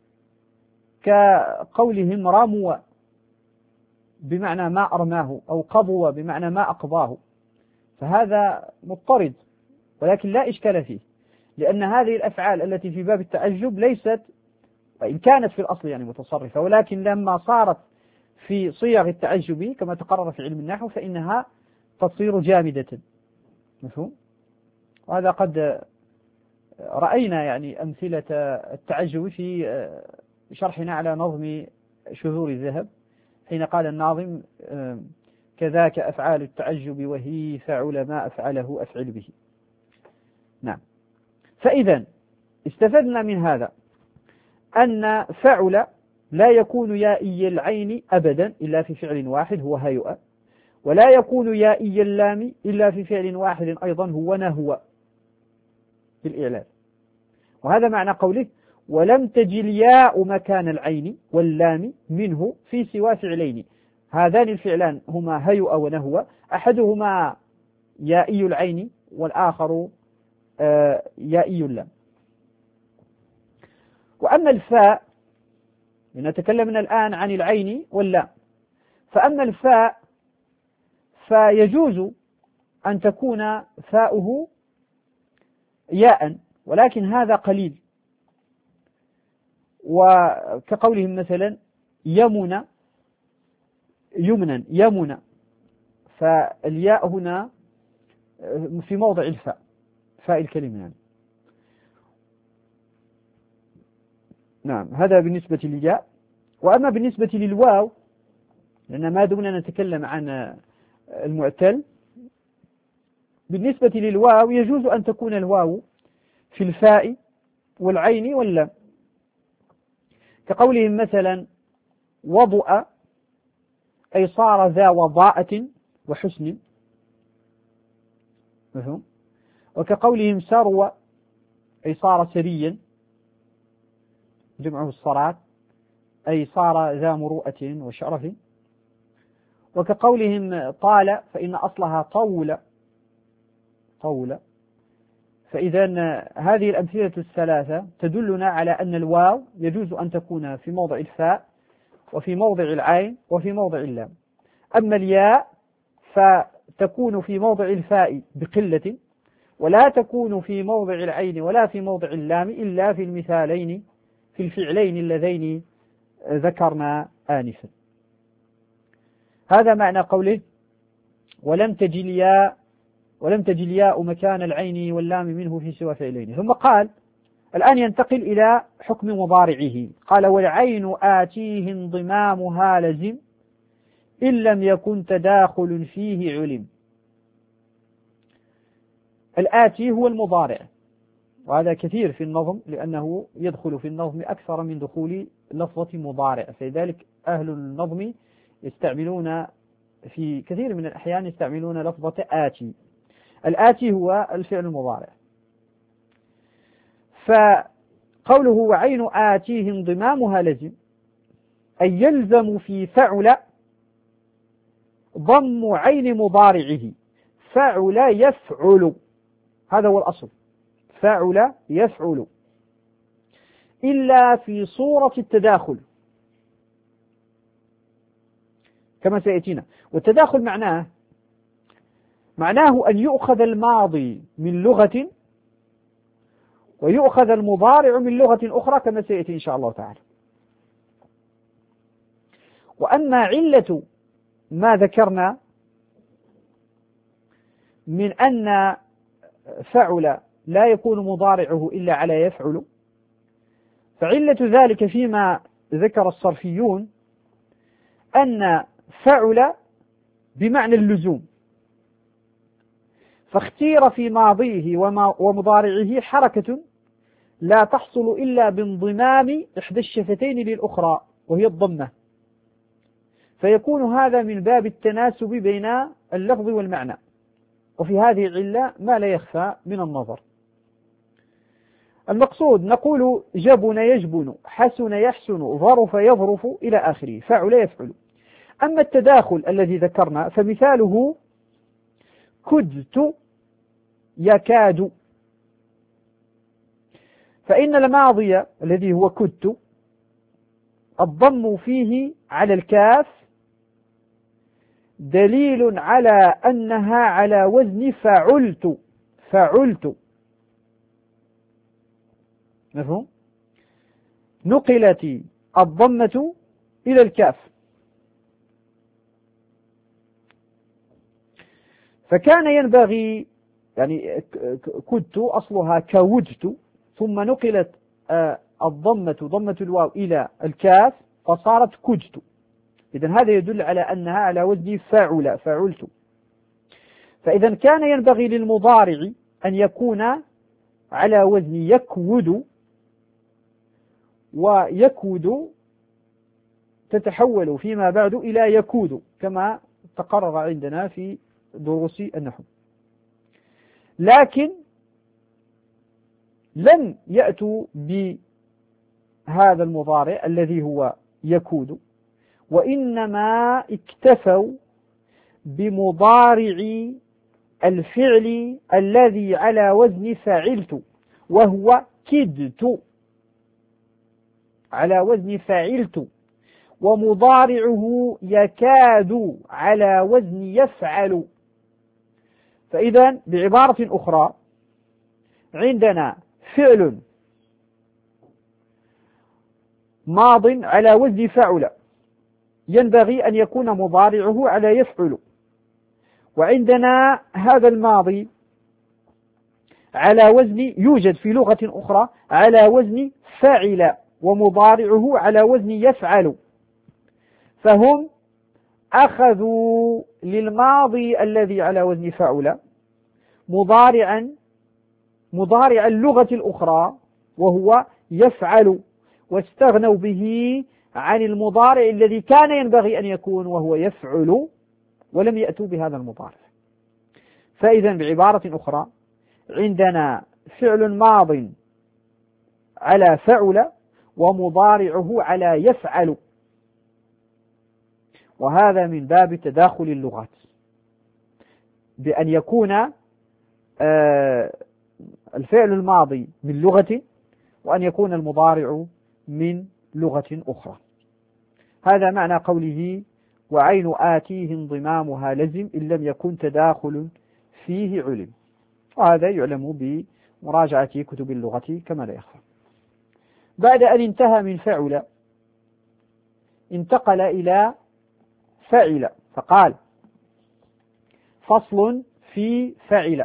كقولهم راموا بمعنى ما أرماه، أو قضوا بمعنى ما أقضاه، فهذا مضطرد ولكن لا إشكال فيه، لأن هذه الأفعال التي في باب التعجب ليست، وإن كانت في الأصل يعني متصرفة، ولكن لما صارت في صيغ التعجب كما تقرر في علم النحو فإنها تصير جامدة. مفهوم؟ وهذا قد رأينا يعني أمثلة التعجب في شرحنا على نظم شذور الذهب، حين قال الناظم: كذاك أفعال التعجب وهي فعل ما أفعله أفعل به. نعم. فإذا استفدنا من هذا أن فعل لا يكون يائي العين أبدا إلا في فعل واحد هو هيؤ، ولا يكون يائي اللام إلا في فعل واحد أيضا هو نهو بالإعلان. وهذا معنى قوله: ولم تجي الياء مكان العين واللام منه في سوى فعلين. هذان الفعلان هما هيؤ ونهو، أحدهما يائي العين والآخر يائي اللام. وأما الفاء، لنتكلم الآن عن العين واللام، فأما الفاء فيجوز أن تكون فاؤه ياء، ولكن هذا قليل، وكقولهم مثلا يمن يمنا يمن، فالياء هنا في موضع الفاء، فاء الكلمة يعني. نعم، هذا بالنسبة للياء. وأما بالنسبة للواو، لأن ما دمنا نتكلم عن المعتل، بالنسبة للواو يجوز أن تكون الواو في الفاء والعين واللام، كقولهم مثلا وضؤ أي صار ذا وضاءة وحسن، مفهوم؟ وكقولهم سروى أي صار سريا، جمعه الصراط، أي صار ذا مروءة وشرف. وكقولهم طال فإن أصلها طول طول. فإذا هذه الأمثلة الثلاثة تدلنا على أن الواو يجوز أن تكون في موضع الفاء وفي موضع العين وفي موضع اللام. أما الياء فتكون في موضع الفاء بقلة، ولا تكون في موضع العين ولا في موضع اللام إلا في المثالين في الفعلين اللذين ذكرنا آنفا. هذا معنى قوله ولم تجل ياء ولم تجل ياء مكان العين واللام منه في سوى فعلين. ثم قال الآن ينتقل إلى حكم مضارعه، قال والعين آتيه انضمامها لزم إن لم يكن تداخل فيه علم. الآتي هو المضارع، وهذا كثير في النظم لأنه يدخل في النظم أكثر من دخول لفظة مضارع، فلذلك أهل النظم يستعملون في كثير من الأحيان يستعملون لفظة آتي. الآتي هو الفعل المضارع. فقوله وعين آتيه انضمامها لزم أي يلزم في فعل ضم عين مضارعه. فعل يفعل، هذا هو الأصل، فعل يفعل، إلا في صورة التداخل كما سيأتينا. والتداخل معناه معناه أن يؤخذ الماضي من لغة ويؤخذ المضارع من لغة أخرى كما سيأتي إن شاء الله تعالى. وأما علة ما ذكرنا من أن فعل لا يكون مضارعه إلا على يفعل، فعلة ذلك فيما ذكر الصرفيون أن فعل بمعنى اللزوم، فاختير في ماضيه ومضارعه حركة لا تحصل إلا بانضمام إحدى الشفتين للأخرى وهي الضمة، فيكون هذا من باب التناسب بين اللفظ والمعنى. وفي هذه العلة ما لا يخفى من النظر. المقصود نقول جبن يجبن، حسن يحسن، ظرف يظرف إلى آخره، فعل يفعل. أما التداخل الذي ذكرنا فمثاله كدت يكاد، فإن الماضي الذي هو كدت الضم فيه على الكاف دليل على أنها على وزن فعلت. فعلت مفهوم؟ نقلت الضمة إلى الكاف، فكان ينبغي يعني كدت أصلها كودت، ثم نقلت الضمة ضمة الواو إلى الكاف فصارت كدت. إذن هذا يدل على أنها على وزن فاعل، فعلت. فإذا كان ينبغي للمضارع أن يكون على وزن يكود، ويكود تتحول فيما بعد إلى يكود كما تقرر عندنا في دروس النحو. لكن لم يأتوا بهذا المضارع الذي هو يكود، وإنما اكتفوا بمضارع الفعل الذي على وزن فعلت وهو كدت، على وزن فعلت، ومضارعه يكاد على وزن يفعل. فإذا بعبارة أخرى عندنا فعل ماض على وزن فعل ينبغي أن يكون مضارعه على يفعل، وعندنا هذا الماضي على وزن يوجد في لغة أخرى على وزن فاعل ومضارعه على وزن يفعل، فهم أخذوا للماضي الذي على وزن فعل مضارعا مضارع اللغة الأخرى وهو يفعل، واستغنوا به عن المضارع الذي كان ينبغي أن يكون وهو يفعل، ولم يأتوا بهذا المضارع. فإذا بعبارة أخرى عندنا فعل ماض على فعل ومضارعه على يفعل، وهذا من باب تداخل اللغات، بأن يكون الفعل الماضي من لغة وأن يكون المضارع من لغة أخرى. هذا معنى قوله وعين آتيه انضمامها لزم إن لم يكن تداخل فيه علم. وهذا يعلم بمراجعة كتب اللغة كما لا يخفى. بعد أن انتهى من فعل انتقل إلى فعل، فقال: فصل في فعل.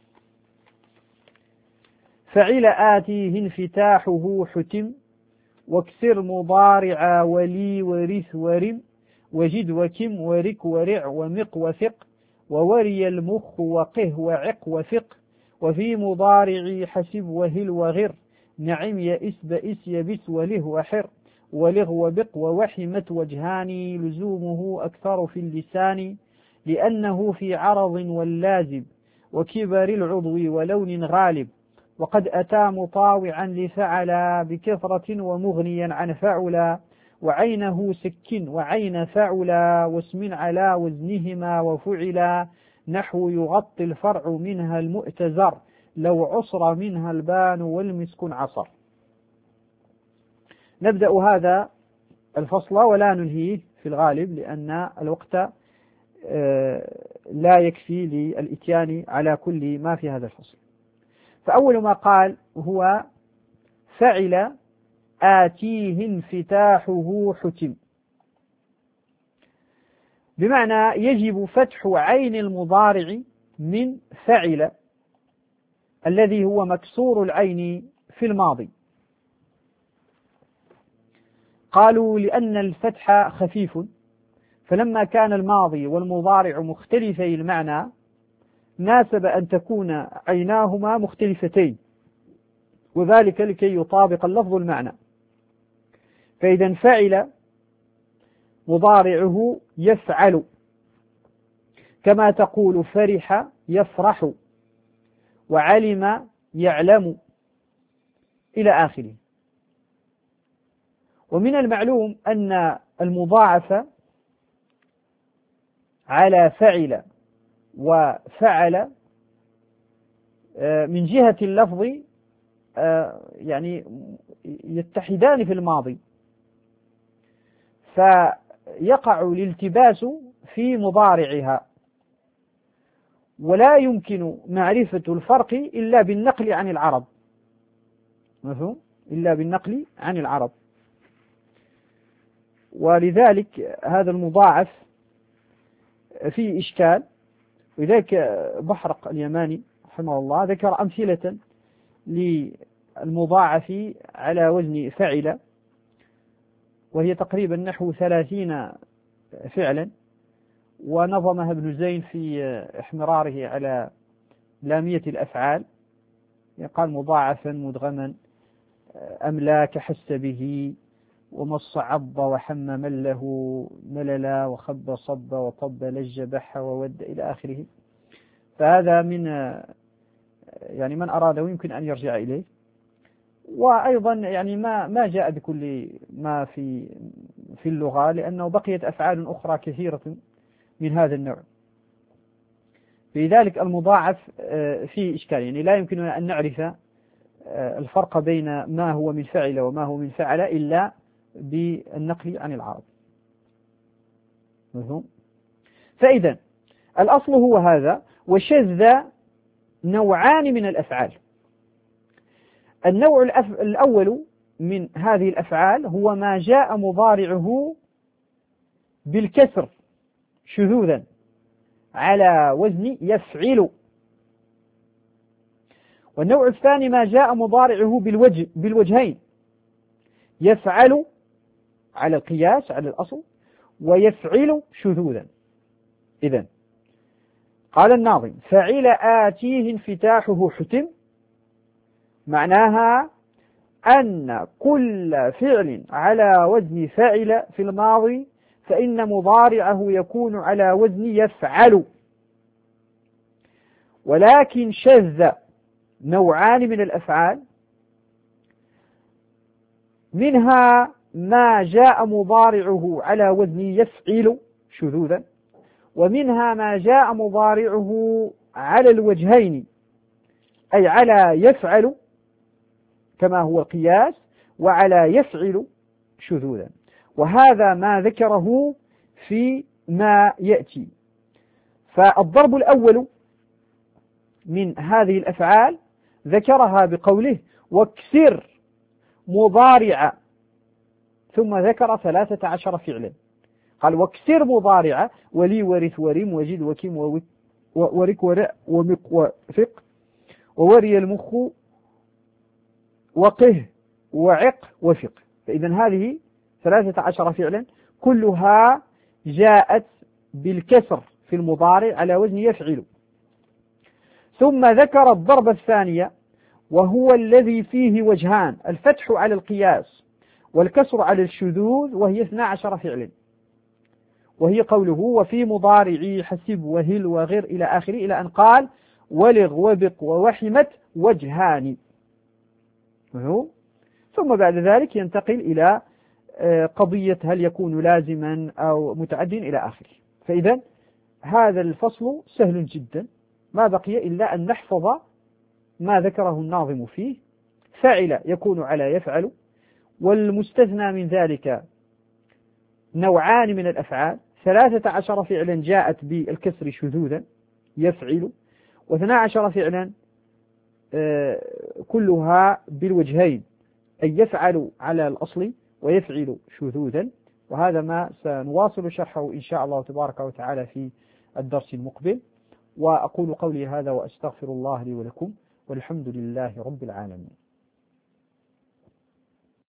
فعل آتيه انفتاحه حتم، واكسر مضارع ولي ورث ورم، وجد وكم ورك ورع ومق وثق، ووري المخ وقه وعق وثق، وفي مضارع حسب وهل وغر، نعم يئس بئس يبس وله وحر، ولغ وبق ووحمت وجهان، لزومه أكثر في اللسان، لأنه في عرض واللازم، وكبر العضو ولون غالب، وقد أتى مطاوعا لفعل بكثرة ومغنيا عن فعل، وعينه سك وعين فعل، واسم على وزنهما وفعلا، نحو يغطي الفرع منها المؤتزر، لو عصر منها البان والمسك عصر. نبدأ هذا الفصل ولا ننهيه في الغالب، لأن الوقت لا يكفي للإتيان على كل ما في هذا الفصل. فأول ما قال هو فعل آتيه انفتاحه حتم، بمعنى يجب فتح عين المضارع من فعل الذي هو مكسور العين في الماضي. قالوا لأن الفتح خفيف، فلما كان الماضي والمضارع مختلفي المعنى ناسب أن تكون عيناهما مختلفتين، وذلك لكي يطابق اللفظ المعنى. فإذا فعل مضارعه يفعل، كما تقول فرح يفرح، وعلم يعلم، إلى آخره. ومن المعلوم أن المضاعف على فعل وفعل من جهة اللفظ يعني يتحدان في الماضي، فيقع الالتباس في مضارعها، ولا يمكن معرفة الفرق إلا بالنقل عن العرب، مفهوم؟ إلا بالنقل عن العرب. ولذلك هذا المضاعف فيه إشكال، ولذلك بحرق اليماني رحمه الله ذكر أمثلة للمضاعف على وزن فعل، وهي تقريبا نحو ثلاثين فعلا، ونظمها ابن زين في احمراره على لامية الأفعال، قال مضاعفا مدغما أملاك حس به، ومص عض وحم مله مللا، وخب صب وطب لج بح وود، إلى آخره. فهذا من يعني من أراده يمكن أن يرجع إليه. وأيضا يعني ما ما جاء بكل ما في في اللغة، لأنه بقيت أفعال أخرى كثيرة من هذا النوع. في ذلك المضاعف فيه إشكال، يعني لا يمكننا أن نعرف الفرق بين ما هو من فعل وما هو من فعل إلا بالنقل عن العرب. فإذا الأصل هو هذا. وشذ نوعان من الأفعال. النوع الأول من هذه الأفعال هو ما جاء مضارعه بالكسر شذوذا على وزن يفعل. والنوع الثاني ما جاء مضارعه بالوجه بالوجهين، يفعل على القياس على الأصل، ويفعل شذوذا. إذن قال الناظم: فعل آتيه انفتاحه حتم، معناها أن كل فعل على وزن فعل في الماضي فإن مضارعه يكون على وزن يفعل. ولكن شذ نوعان من الأفعال، منها ما جاء مضارعه على وزن يفعل شذوذا، ومنها ما جاء مضارعه على الوجهين، أي على يفعل كما هو القياس، وعلى يفعل شذوذا. وهذا ما ذكره في ما يأتي. فالضرب الأول من هذه الأفعال ذكرها بقوله واكسر مضارع، ثم ذكر ثلاثة عشر فعلا. قال واكسر مضارع ولي ورث ورم وجد وكيم ورك ورع ومق وفق ووري المخ وقه وعق وفق. فإذا هذه ثلاثة عشر فعلا كلها جاءت بالكسر في المضارع على وزن يفعل. ثم ذكر الضرب الثانية وهو الذي فيه وجهان، الفتح على القياس والكسر على الشذوذ، وهي اثنا عشر فعلا، وهي قوله وفي مضارعي حسب وهل وغير إلى آخره، إلى أن قال ولغ وبق ووحمت وجهان. ثم بعد ذلك ينتقل إلى قضية هل يكون لازما أو متعدٍ إلى آخره. فإذا هذا الفصل سهل جدا، ما بقي إلا أن نحفظ ما ذكره الناظم فيه. فعل يكون على يفعل، والمستثنى من ذلك نوعان من الأفعال، ثلاثة عشر فعلا جاءت بالكسر شذوذا يفعل، واثنا عشر فعلا كلها بالوجهين، أي يفعل على الأصل ويفعل شذوذا. وهذا ما سنواصل شرحه إن شاء الله تبارك وتعالى في الدرس المقبل. وأقول قولي هذا وأستغفر الله لي ولكم، والحمد لله رب العالمين.